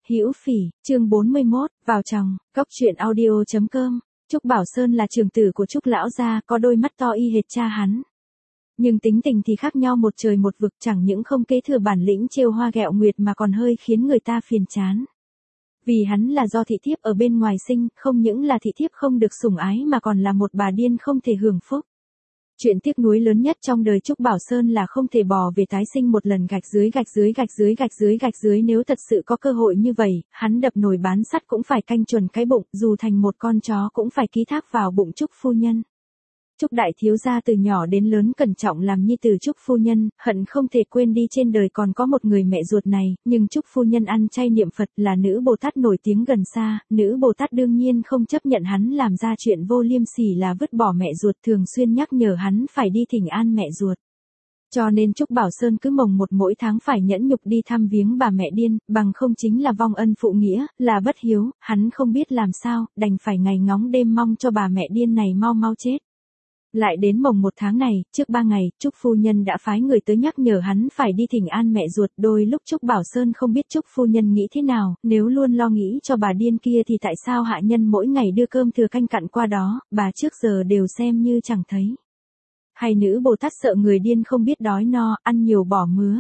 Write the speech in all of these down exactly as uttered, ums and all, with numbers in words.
Hữu Phỉ, chương bốn mươi mốt, vào chồng, góc truyện audio chấm com. Trúc Bảo Sơn là trưởng tử của Trúc lão gia, có đôi mắt to y hệt cha hắn. Nhưng tính tình thì khác nhau một trời một vực, chẳng những không kế thừa bản lĩnh trêu hoa ghẹo nguyệt mà còn hơi khiến người ta phiền chán. Vì hắn là do thị thiếp ở bên ngoài sinh, không những là thị thiếp không được sủng ái mà còn là một bà điên không thể hưởng phúc. Chuyện tiếc nuối lớn nhất trong đời Trúc Bảo Sơn là không thể bò về tái sinh một lần gạch dưới gạch dưới gạch dưới gạch dưới gạch dưới nếu thật sự có cơ hội như vậy, hắn đập nồi bán sắt cũng phải canh chuẩn cái bụng, dù thành một con chó cũng phải ký thác vào bụng Trúc phu nhân. Trúc đại thiếu gia từ nhỏ đến lớn cẩn trọng làm nhi tử Trúc phu nhân, hận không thể quên đi trên đời còn có một người mẹ ruột này, nhưng Trúc phu nhân ăn chay niệm Phật là nữ Bồ Tát nổi tiếng gần xa, nữ Bồ Tát đương nhiên không chấp nhận hắn làm ra chuyện vô liêm sỉ là vứt bỏ mẹ ruột, thường xuyên nhắc nhở hắn phải đi thỉnh an mẹ ruột. Cho nên Trúc Bảo Sơn cứ mồng một mỗi tháng phải nhẫn nhục đi thăm viếng bà mẹ điên, bằng không chính là vong ân phụ nghĩa, là bất hiếu, hắn không biết làm sao, đành phải ngày ngóng đêm mong cho bà mẹ điên này mau mau chết. Lại đến mồng một tháng này, trước ba ngày, Trúc phu nhân đã phái người tới nhắc nhở hắn phải đi thỉnh an mẹ ruột. Đôi lúc Trúc Bảo Sơn không biết Trúc phu nhân nghĩ thế nào, nếu luôn lo nghĩ cho bà điên kia thì tại sao hạ nhân mỗi ngày đưa cơm thừa canh cặn qua đó, bà trước giờ đều xem như chẳng thấy. Hay nữ Bồ Tát sợ người điên không biết đói no, ăn nhiều bỏ mứa.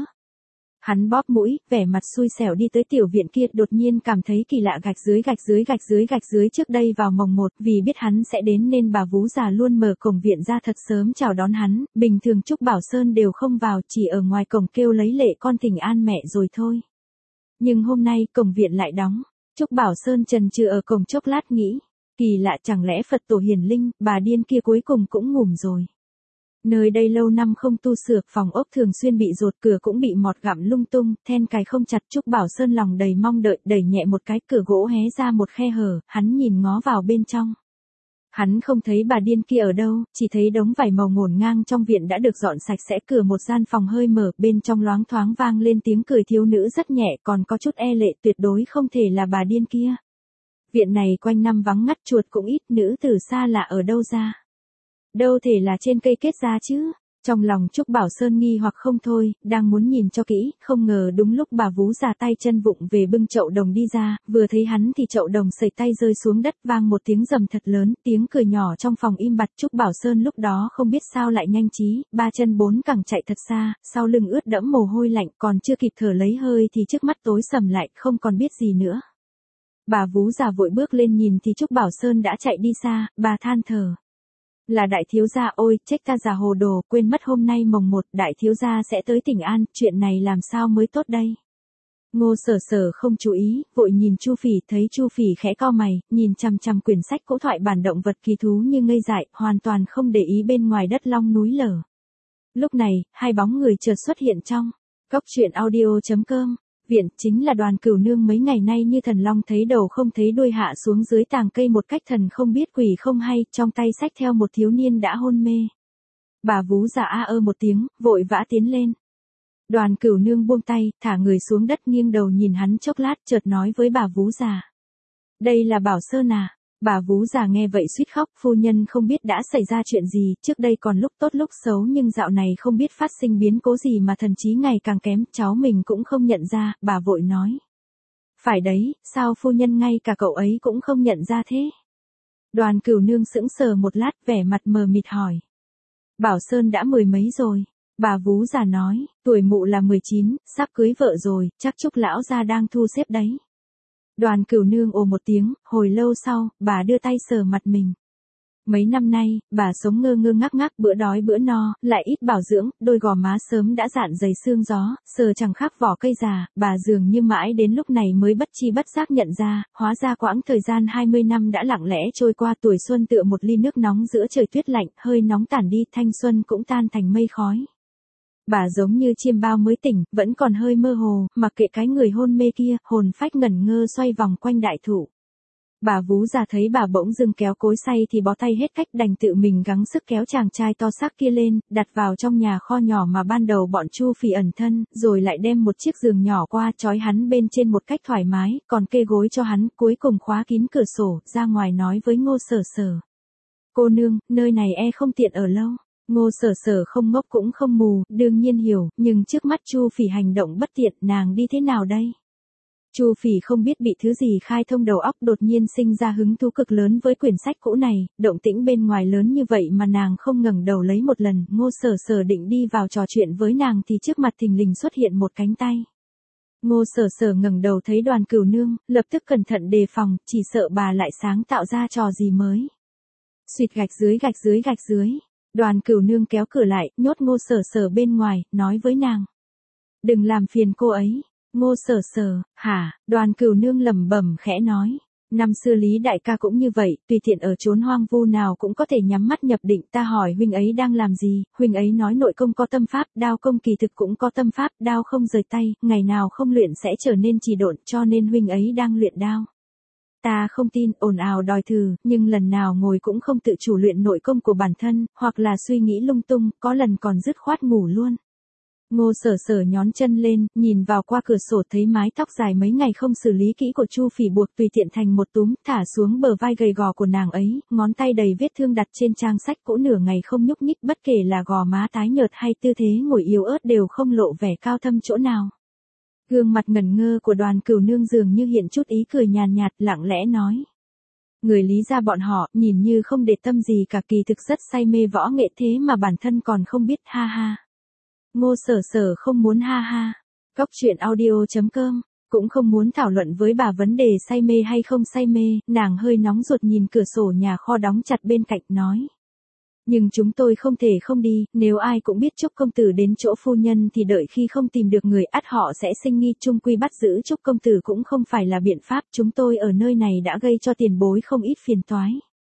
Hắn bóp mũi, vẻ mặt xui xẻo đi tới tiểu viện kia, đột nhiên cảm thấy kỳ lạ, gạch dưới gạch dưới gạch dưới gạch dưới. Trước đây vào mồng một, vì biết hắn sẽ đến nên bà vú già luôn mở cổng viện ra thật sớm chào đón hắn, bình thường Trúc Bảo Sơn đều không vào, chỉ ở ngoài cổng kêu lấy lệ con thỉnh an mẹ rồi thôi. Nhưng hôm nay cổng viện lại đóng, Trúc Bảo Sơn chần chừ ở cổng chốc lát nghĩ, kỳ lạ, chẳng lẽ Phật tổ hiền linh, bà điên kia cuối cùng cũng ngủm rồi. Nơi đây lâu năm không tu sửa, phòng ốc thường xuyên bị dột, cửa cũng bị mọt gặm lung tung, then cài không chặt. Trúc Bảo Sơn lòng đầy mong đợi, đẩy nhẹ một cái, cửa gỗ hé ra một khe hở, hắn nhìn ngó vào bên trong. Hắn không thấy bà điên kia ở đâu, chỉ thấy đống vải màu ngổn ngang trong viện đã được dọn sạch sẽ, cửa một gian phòng hơi mở, bên trong loáng thoáng vang lên tiếng cười thiếu nữ rất nhẹ, còn có chút e lệ, tuyệt đối không thể là bà điên kia. Viện này quanh năm vắng ngắt, chuột cũng ít, nữ tử xa lạ ở đâu ra? Đâu thể là trên cây kết ra chứ? Trong lòng Trúc Bảo Sơn nghi hoặc không thôi, đang muốn nhìn cho kỹ, không ngờ đúng lúc bà vú già tay chân vụng về bưng chậu đồng đi ra, vừa thấy hắn thì chậu đồng sẩy tay rơi xuống đất, vang một tiếng rầm thật lớn, tiếng cười nhỏ trong phòng im bặt. Trúc Bảo Sơn lúc đó không biết sao lại nhanh trí, ba chân bốn cẳng chạy thật xa, sau lưng ướt đẫm mồ hôi lạnh, còn chưa kịp thở lấy hơi thì trước mắt tối sầm lại, không còn biết gì nữa. Bà vú già vội bước lên nhìn thì Trúc Bảo Sơn đã chạy đi xa, bà than thở. Là đại thiếu gia, ôi, trách ta già hồ đồ, quên mất hôm nay mồng một, đại thiếu gia sẽ tới thỉnh an, chuyện này làm sao mới tốt đây. Ngô Sở Sở không chú ý, vội nhìn Chu Phỉ, thấy Chu Phỉ khẽ cau mày, nhìn chằm chằm quyển sách cỗ thoại bản động vật kỳ thú như ngây dại, hoàn toàn không để ý bên ngoài đất long núi lở. Lúc này, hai bóng người chợt xuất hiện trong góc truyện audio chấm com. Viện chính là Đoàn Cửu Nương mấy ngày nay như thần long thấy đầu không thấy đuôi hạ xuống dưới tàng cây một cách thần không biết quỷ không hay, trong tay xách theo một thiếu niên đã hôn mê. Bà vú già a ơ một tiếng, vội vã tiến lên. Đoàn Cửu Nương buông tay, thả người xuống đất, nghiêng đầu nhìn hắn chốc lát, chợt nói với bà vú già. Đây là Bảo Sơn à? Bà vú già nghe vậy suýt khóc, phu nhân không biết đã xảy ra chuyện gì, trước đây còn lúc tốt lúc xấu nhưng dạo này không biết phát sinh biến cố gì mà thần trí ngày càng kém, cháu mình cũng không nhận ra, bà vội nói. Phải đấy, sao phu nhân ngay cả cậu ấy cũng không nhận ra thế? Đoàn Cửu Nương sững sờ một lát, vẻ mặt mờ mịt hỏi. Bảo Sơn đã mười mấy rồi. Bà vú già nói, tuổi mụ là mười chín, sắp cưới vợ rồi, chắc Trúc lão gia đang thu xếp đấy. Đoàn Cửu Nương ồ một tiếng, hồi lâu sau, bà đưa tay sờ mặt mình. Mấy năm nay, bà sống ngơ ngơ ngác ngác, bữa đói bữa no, lại ít bảo dưỡng, đôi gò má sớm đã rạn dày xương gió, sờ chẳng khác vỏ cây già, bà dường như mãi đến lúc này mới bất chi bất giác nhận ra, hóa ra quãng thời gian hai mươi năm đã lặng lẽ trôi qua, tuổi xuân tựa một ly nước nóng giữa trời tuyết lạnh, hơi nóng tản đi, thanh xuân cũng tan thành mây khói. Bà giống như chiêm bao mới tỉnh, vẫn còn hơi mơ hồ, mặc kệ cái người hôn mê kia, hồn phách ngẩn ngơ xoay vòng quanh đại thụ. Bà vú già thấy bà bỗng dưng kéo cối xay thì bó tay hết cách, đành tự mình gắng sức kéo chàng trai to xác kia lên, đặt vào trong nhà kho nhỏ mà ban đầu bọn Chu Phỉ ẩn thân, rồi lại đem một chiếc giường nhỏ qua trói hắn bên trên một cách thoải mái, còn kê gối cho hắn, cuối cùng khóa kín cửa sổ, ra ngoài nói với Ngô Sở Sở. Cô nương, nơi này e không tiện ở lâu. Ngô Sở Sở không ngốc cũng không mù, đương nhiên hiểu, nhưng trước mắt Chu Phỉ hành động bất tiện, nàng đi thế nào đây? Chu Phỉ không biết bị thứ gì khai thông đầu óc, đột nhiên sinh ra hứng thú cực lớn với quyển sách cũ này, động tĩnh bên ngoài lớn như vậy mà nàng không ngẩng đầu lấy một lần. Ngô Sở Sở định đi vào trò chuyện với nàng thì trước mặt thình lình xuất hiện một cánh tay. Ngô Sở Sở ngẩng đầu thấy Đoàn Cửu Nương, lập tức cẩn thận đề phòng, chỉ sợ bà lại sáng tạo ra trò gì mới. Xuyệt gạch dưới gạch dưới gạch dưới. Đoàn Cửu Nương kéo cửa lại, nhốt Ngô Sở Sở bên ngoài, nói với nàng: "Đừng làm phiền cô ấy." Ngô Sở Sở, hả? Đoàn Cửu Nương lẩm bẩm khẽ nói: "Năm xưa Lý đại ca cũng như vậy, tùy tiện ở chốn hoang vu nào cũng có thể nhắm mắt nhập định." Ta hỏi huynh ấy đang làm gì, huynh ấy nói nội công có tâm pháp, đao công kỳ thực cũng có tâm pháp, đao không rời tay, ngày nào không luyện sẽ trở nên trì độn, cho nên huynh ấy đang luyện đao. Ta không tin, ồn ào đòi thử, nhưng lần nào ngồi cũng không tự chủ luyện nội công của bản thân, hoặc là suy nghĩ lung tung, có lần còn dứt khoát ngủ luôn. Ngô Sở Sở nhón chân lên, nhìn vào qua cửa sổ thấy mái tóc dài mấy ngày không xử lý kỹ của Chu Phỉ buộc tùy tiện thành một túm, thả xuống bờ vai gầy gò của nàng ấy, ngón tay đầy vết thương đặt trên trang sách cũ nửa ngày không nhúc nhích, bất kể là gò má tái nhợt hay tư thế ngồi yếu ớt đều không lộ vẻ cao thâm chỗ nào. Gương mặt ngẩn ngơ của Đoàn Cửu Nương dường như hiện chút ý cười nhàn nhạt, lặng lẽ nói: "Người Lý gia bọn họ, nhìn như không để tâm gì cả, kỳ thực rất say mê võ nghệ thế mà bản thân còn không biết, ha ha." Ngô Sở Sở không muốn ha ha. Cóc truyện audio chấm com cũng không muốn thảo luận với bà vấn đề say mê hay không say mê, nàng hơi nóng ruột nhìn cửa sổ nhà kho đóng chặt bên cạnh nói: "Nhưng chúng tôi không thể không đi, nếu ai cũng biết Trúc công tử đến chỗ phu nhân thì đợi khi không tìm được người ắt họ sẽ sinh nghi, chung quy bắt giữ Trúc công tử cũng không phải là biện pháp, chúng tôi ở nơi này đã gây cho tiền bối không ít phiền toái."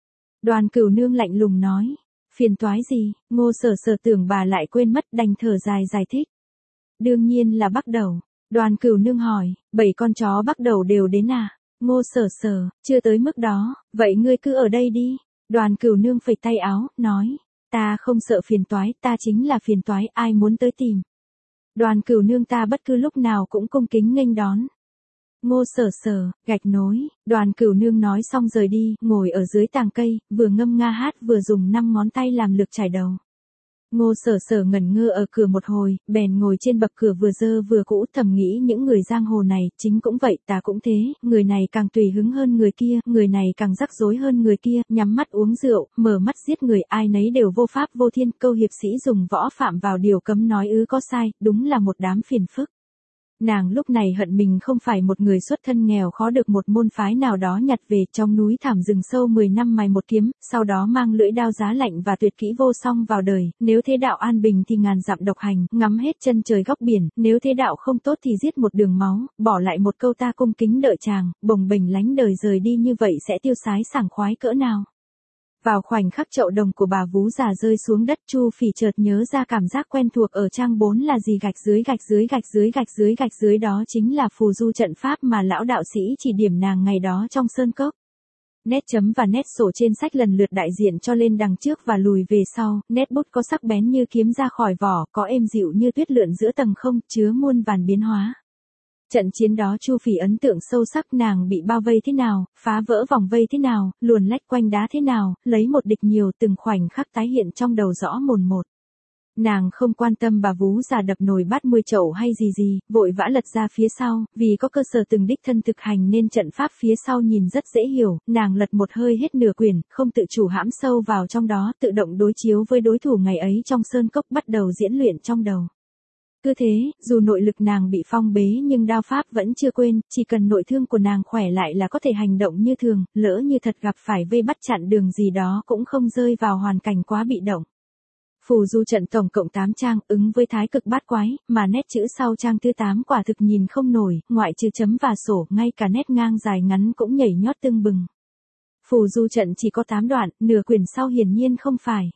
Đoàn Cửu Nương lạnh lùng nói: "Phiền toái gì?" Ngô Sở Sở tưởng bà lại quên mất, đành thở dài giải thích: "Đương nhiên là Bắc Đầu." Đoàn Cửu Nương hỏi: "Bảy con chó Bắc Đầu đều đến à?" Ngô Sở Sở: "Chưa tới mức đó, vậy ngươi cứ ở đây đi." Đoàn Cửu Nương phẩy tay áo, nói: "Ta không sợ phiền toái, ta chính là phiền toái, ai muốn tới tìm. Đoàn Cửu Nương ta bất cứ lúc nào cũng cung kính nghênh đón." Ngô Sở Sở, gạch nối. Đoàn Cửu Nương nói xong rời đi, ngồi ở dưới tàng cây, vừa ngâm nga hát vừa dùng năm ngón tay làm lược chải đầu. Ngô Sở Sở ngẩn ngơ ở cửa một hồi, bèn ngồi trên bậc cửa vừa dơ vừa cũ, thầm nghĩ những người giang hồ này, chính cũng vậy, ta cũng thế, người này càng tùy hứng hơn người kia, người này càng rắc rối hơn người kia, nhắm mắt uống rượu, mở mắt giết người, ai nấy đều vô pháp vô thiên, câu hiệp sĩ dùng võ phạm vào điều cấm nói ư có sai, đúng là một đám phiền phức. Nàng lúc này hận mình không phải một người xuất thân nghèo khó được một môn phái nào đó nhặt về trong núi thảm rừng sâu mười năm mài một kiếm, sau đó mang lưỡi đao giá lạnh và tuyệt kỹ vô song vào đời, nếu thế đạo an bình thì ngàn dặm độc hành, ngắm hết chân trời góc biển, nếu thế đạo không tốt thì giết một đường máu, bỏ lại một câu ta cung kính đợi chàng, bồng bềnh lánh đời rời đi, như vậy sẽ tiêu sái sảng khoái cỡ nào. Vào khoảnh khắc chậu đồng của bà vú già rơi xuống đất, Chu Phỉ chợt nhớ ra cảm giác quen thuộc ở trang bốn là gì, gạch dưới gạch dưới gạch dưới gạch dưới gạch dưới, đó chính là phù du trận pháp mà lão đạo sĩ chỉ điểm nàng ngày đó trong sơn cốc. Nét chấm và nét sổ trên sách lần lượt đại diện cho lên đằng trước và lùi về sau, nét bút có sắc bén như kiếm ra khỏi vỏ, có êm dịu như tuyết lượn giữa tầng không, chứa muôn vàn biến hóa. Trận chiến đó Chu Phỉ ấn tượng sâu sắc, nàng bị bao vây thế nào, phá vỡ vòng vây thế nào, luồn lách quanh đá thế nào, lấy một địch nhiều, từng khoảnh khắc tái hiện trong đầu rõ mồn một. Nàng không quan tâm bà vú già đập nồi bát mươi chậu hay gì gì, vội vã lật ra phía sau, vì có cơ sở từng đích thân thực hành nên trận pháp phía sau nhìn rất dễ hiểu, nàng lật một hơi hết nửa quyển, không tự chủ hãm sâu vào trong đó, tự động đối chiếu với đối thủ ngày ấy trong sơn cốc, bắt đầu diễn luyện trong đầu. Cứ thế, dù nội lực nàng bị phong bế nhưng đao pháp vẫn chưa quên, chỉ cần nội thương của nàng khỏe lại là có thể hành động như thường, lỡ như thật gặp phải vây bắt chặn đường gì đó cũng không rơi vào hoàn cảnh quá bị động. Phù du trận tổng cộng tám trang, ứng với thái cực bát quái, mà nét chữ sau trang thứ tám quả thực nhìn không nổi, ngoại trừ chấm và sổ, ngay cả nét ngang dài ngắn cũng nhảy nhót tưng bừng. Phù du trận chỉ có tám đoạn, nửa quyển sau hiển nhiên không phải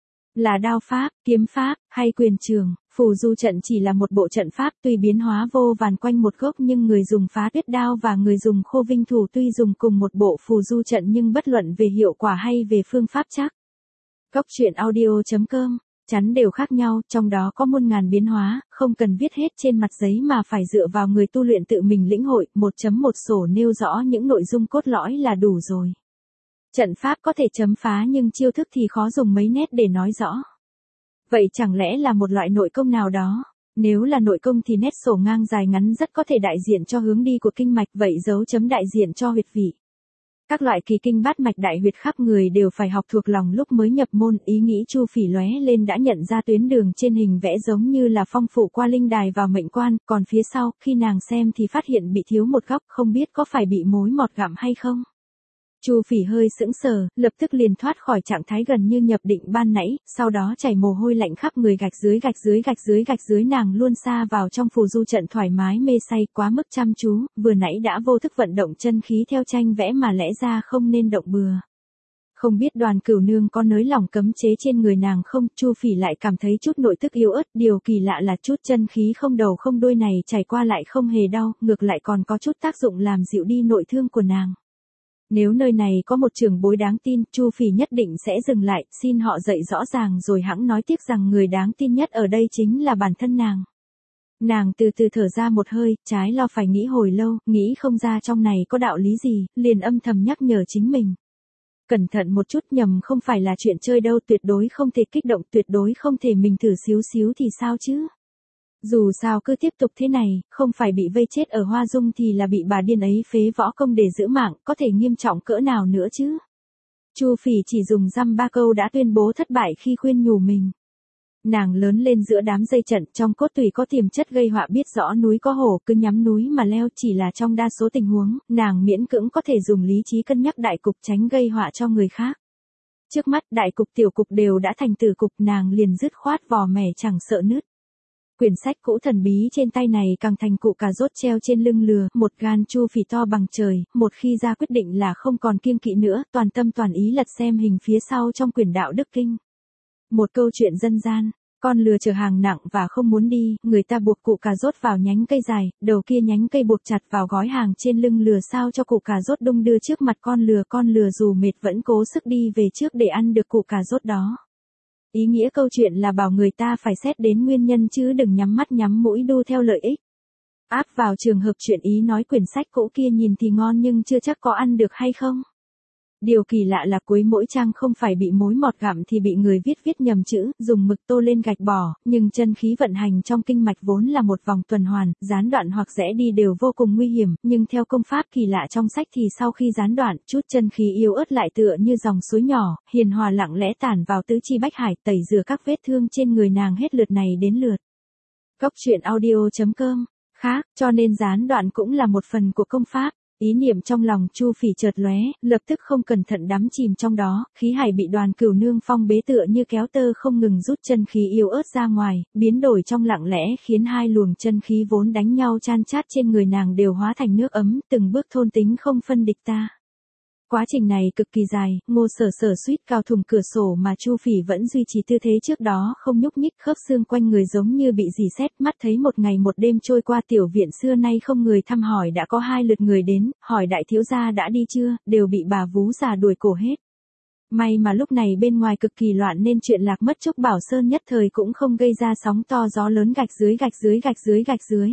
là đao pháp, kiếm pháp, hay quyền trường. Phù du trận chỉ là một bộ trận pháp tuy biến hóa vô vàn quanh một gốc, nhưng người dùng phá tuyết đao và người dùng khô vinh thủ tuy dùng cùng một bộ phù du trận nhưng bất luận về hiệu quả hay về phương pháp chắc. Cóc truyện audio chấm com chắn đều khác nhau, trong đó có muôn ngàn biến hóa, không cần viết hết trên mặt giấy mà phải dựa vào người tu luyện tự mình lĩnh hội, một chấm một sổ nêu rõ những nội dung cốt lõi là đủ rồi. Trận pháp có thể chấm phá nhưng chiêu thức thì khó dùng mấy nét để nói rõ. Vậy chẳng lẽ là một loại nội công nào đó? Nếu là nội công thì nét sổ ngang dài ngắn rất có thể đại diện cho hướng đi của kinh mạch, vậy dấu chấm đại diện cho huyệt vị. Các loại kỳ kinh bát mạch đại huyệt khắp người đều phải học thuộc lòng lúc mới nhập môn, ý nghĩ Chu Phỉ lóe lên đã nhận ra tuyến đường trên hình vẽ giống như là phong phụ qua linh đài vào mệnh quan, còn phía sau, khi nàng xem thì phát hiện bị thiếu một góc, không biết có phải bị mối mọt gặm hay không. Chu Phỉ hơi sững sờ, lập tức liền thoát khỏi trạng thái gần như nhập định ban nãy, sau đó chảy mồ hôi lạnh khắp người, gạch dưới gạch dưới gạch dưới gạch dưới nàng luôn xa vào trong phù du trận thoải mái mê say, quá mức chăm chú, vừa nãy đã vô thức vận động chân khí theo tranh vẽ mà lẽ ra không nên động bừa. Không biết Đoàn Cửu Nương có nới lỏng cấm chế trên người nàng không, Chu Phỉ lại cảm thấy chút nội tức yếu ớt, điều kỳ lạ là chút chân khí không đầu không đuôi này chảy qua lại không hề đau, ngược lại còn có chút tác dụng làm dịu đi nội thương của nàng. Nếu nơi này có một trưởng bối đáng tin, Chu Phỉ nhất định sẽ dừng lại, xin họ dạy rõ ràng rồi hẵng nói tiếc rằng người đáng tin nhất ở đây chính là bản thân nàng. Nàng từ từ thở ra một hơi, trái lo phải nghĩ hồi lâu, nghĩ không ra trong này có đạo lý gì, liền âm thầm nhắc nhở chính mình. Cẩn thận một chút, nhầm không phải là chuyện chơi đâu, tuyệt đối không thể kích động, tuyệt đối không thể mình thử xíu xíu thì sao chứ. Dù sao cứ tiếp tục thế này, không phải bị vây chết ở Hoa Dung thì là bị bà điên ấy phế võ công để giữ mạng, có thể nghiêm trọng cỡ nào nữa chứ. Chu Phỉ chỉ dùng dăm ba câu đã tuyên bố thất bại khi khuyên nhủ mình. Nàng lớn lên giữa đám dây trận, trong cốt tủy có tiềm chất gây họa, biết rõ núi có hổ, cứ nhắm núi mà leo, chỉ là trong đa số tình huống, nàng miễn cưỡng có thể dùng lý trí cân nhắc đại cục tránh gây họa cho người khác. Trước mắt đại cục tiểu cục đều đã thành tử cục, nàng liền dứt khoát vò mẻ chẳng sợ nứt. Quyển sách cũ thần bí trên tay này càng thành cụ cà rốt treo trên lưng lừa, một gan Chu Phỉ to bằng trời, một khi ra quyết định là không còn kiêng kỵ nữa, toàn tâm toàn ý lật xem hình phía sau trong quyển đạo đức kinh. Một câu chuyện dân gian, con lừa chở hàng nặng và không muốn đi, người ta buộc cụ cà rốt vào nhánh cây dài, đầu kia nhánh cây buộc chặt vào gói hàng trên lưng lừa sao cho cụ cà rốt đung đưa trước mặt con lừa, con lừa dù mệt vẫn cố sức đi về trước để ăn được cụ cà rốt đó. Ý nghĩa câu chuyện là bảo người ta phải xét đến nguyên nhân chứ đừng nhắm mắt nhắm mũi đu theo lợi ích. Áp vào trường hợp chuyện ý nói quyển sách cũ kia nhìn thì ngon nhưng chưa chắc có ăn được hay không. Điều kỳ lạ là cuối mỗi trang không phải bị mối mọt gặm thì bị người viết viết nhầm chữ, dùng mực tô lên gạch bỏ, nhưng chân khí vận hành trong kinh mạch vốn là một vòng tuần hoàn, gián đoạn hoặc rẽ đi đều vô cùng nguy hiểm, nhưng theo công pháp kỳ lạ trong sách thì sau khi gián đoạn, chút chân khí yếu ớt lại tựa như dòng suối nhỏ, hiền hòa lặng lẽ tản vào tứ chi bách hải, tẩy rửa các vết thương trên người nàng hết lượt này đến lượt. Góc truyện audio chấm com, khác, cho nên gián đoạn cũng là một phần của công pháp. Ý niệm trong lòng Chu Phỉ chợt lóe, lập tức không cẩn thận đắm chìm trong đó, khí hải bị Đoàn Cửu Nương phong bế tựa như kéo tơ không ngừng rút chân khí yếu ớt ra ngoài, biến đổi trong lặng lẽ khiến hai luồng chân khí vốn đánh nhau chan chát trên người nàng đều hóa thành nước ấm, từng bước thôn tính không phân địch ta. Quá trình này cực kỳ dài, Ngô Sở Sở suýt cào thủng cửa sổ mà Chu Phỉ vẫn duy trì tư thế trước đó không nhúc nhích, khớp xương quanh người giống như bị rỉ sét, mắt thấy một ngày một đêm trôi qua, tiểu viện xưa nay không người thăm hỏi đã có hai lượt người đến, hỏi đại thiếu gia đã đi chưa, đều bị bà vú già đuổi cổ hết. May mà lúc này bên ngoài cực kỳ loạn nên chuyện lạc mất Trúc Bảo Sơn nhất thời cũng không gây ra sóng to gió lớn, gạch dưới gạch dưới gạch dưới gạch dưới.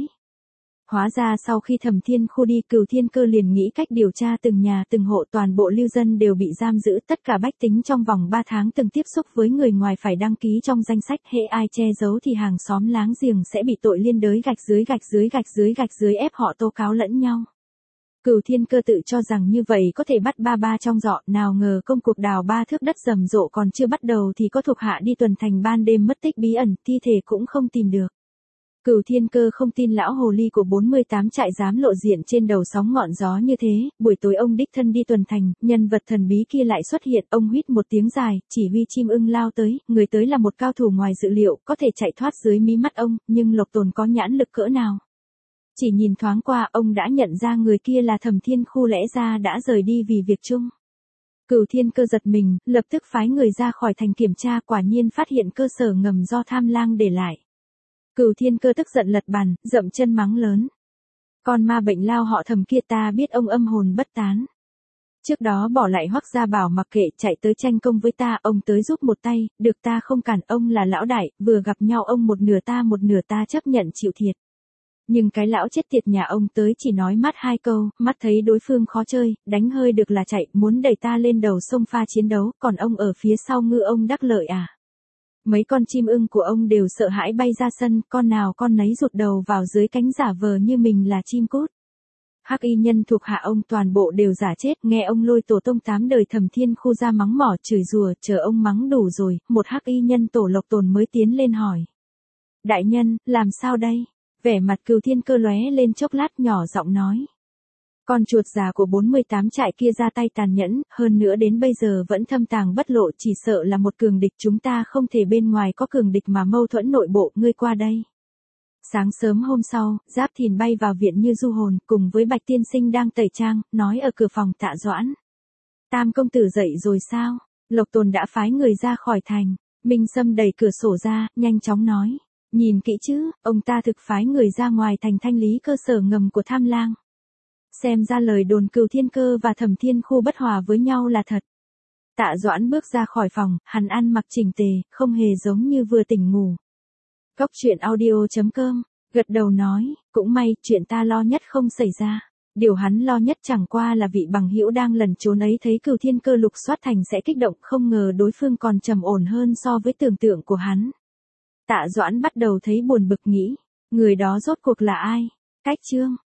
Hóa ra sau khi Thẩm Thiên Khu đi, Cửu Thiên Cơ liền nghĩ cách điều tra từng nhà từng hộ, toàn bộ lưu dân đều bị giam giữ, tất cả bách tính trong vòng ba tháng từng tiếp xúc với người ngoài phải đăng ký trong danh sách, hễ ai che giấu thì hàng xóm láng giềng sẽ bị tội liên đới, gạch dưới gạch dưới gạch dưới gạch dưới ép họ tố cáo lẫn nhau. Cửu Thiên Cơ tự cho rằng như vậy có thể bắt ba ba trong giỏ, nào ngờ công cuộc đào ba thước đất rầm rộ còn chưa bắt đầu thì có thuộc hạ đi tuần thành ban đêm mất tích bí ẩn, thi thể cũng không tìm được. Cửu Thiên Cơ không tin lão hồ ly của bốn mươi tám trại dám lộ diện trên đầu sóng ngọn gió như thế, buổi tối ông đích thân đi tuần thành, nhân vật thần bí kia lại xuất hiện, ông huýt một tiếng dài, chỉ huy chim ưng lao tới, người tới là một cao thủ ngoài dự liệu, có thể chạy thoát dưới mí mắt ông, nhưng Lộc Tồn có nhãn lực cỡ nào. Chỉ nhìn thoáng qua ông đã nhận ra người kia là Thẩm Thiên Khu, lẽ ra đã rời đi vì việc chung. Cửu Thiên Cơ giật mình, lập tức phái người ra khỏi thành kiểm tra, quả nhiên phát hiện cơ sở ngầm do Tham Lang để lại. Cửu Thiên Cơ tức giận lật bàn, dậm chân mắng lớn. Con ma bệnh lao họ Thẩm kia ta biết ông âm hồn bất tán. Trước đó bỏ lại Hoắc Gia Bảo mặc kệ, chạy tới tranh công với ta, ông tới giúp một tay, được ta không cản, ông là lão đại, vừa gặp nhau ông một nửa ta một nửa ta chấp nhận chịu thiệt. Nhưng cái lão chết tiệt nhà ông tới chỉ nói mát hai câu, mắt thấy đối phương khó chơi, đánh hơi được là chạy, muốn đẩy ta lên đầu sông pha chiến đấu, còn ông ở phía sau ngư ông đắc lợi à. Mấy con chim ưng của ông đều sợ hãi bay ra sân, con nào con nấy rụt đầu vào dưới cánh giả vờ như mình là chim cút. Hắc y nhân thuộc hạ ông toàn bộ đều giả chết, nghe ông lôi tổ tông tám đời Thẩm Thiên Khu ra mắng mỏ chửi rủa, chờ ông mắng đủ rồi, một hắc y nhân tổ Lộc Tồn mới tiến lên hỏi. Đại nhân, làm sao đây? Vẻ mặt Cửu Thiên Cơ lóe lên chốc lát, nhỏ giọng nói. Con chuột già của bốn mươi tám trại kia ra tay tàn nhẫn, hơn nữa đến bây giờ vẫn thâm tàng bất lộ, chỉ sợ là một cường địch, chúng ta không thể bên ngoài có cường địch mà mâu thuẫn nội bộ, ngươi qua đây. Sáng sớm hôm sau, Giáp Thìn bay vào viện như du hồn, cùng với Bạch Tiên Sinh đang tẩy trang, nói ở cửa phòng Tạ Doãn. Tam công tử dậy rồi sao? Lộc Tồn đã phái người ra khỏi thành. Minh Sâm đẩy cửa sổ ra, nhanh chóng nói. Nhìn kỹ chứ, ông ta thực phái người ra ngoài thành thanh lý cơ sở ngầm của Tham Lang. Xem ra lời đồn Cửu Thiên Cơ và Thẩm Thiên Khu bất hòa với nhau là thật. Tạ Doãn bước ra khỏi phòng, hắn ăn mặc chỉnh tề, không hề giống như vừa tỉnh ngủ. Cốc truyện audio chấm com, gật đầu nói, cũng may, chuyện ta lo nhất không xảy ra. Điều hắn lo nhất chẳng qua là vị bằng hữu đang lẩn trốn ấy thấy Cửu Thiên Cơ lục soát thành sẽ kích động, không ngờ đối phương còn trầm ổn hơn so với tưởng tượng của hắn. Tạ Doãn bắt đầu thấy buồn bực nghĩ, người đó rốt cuộc là ai? Cách Trương,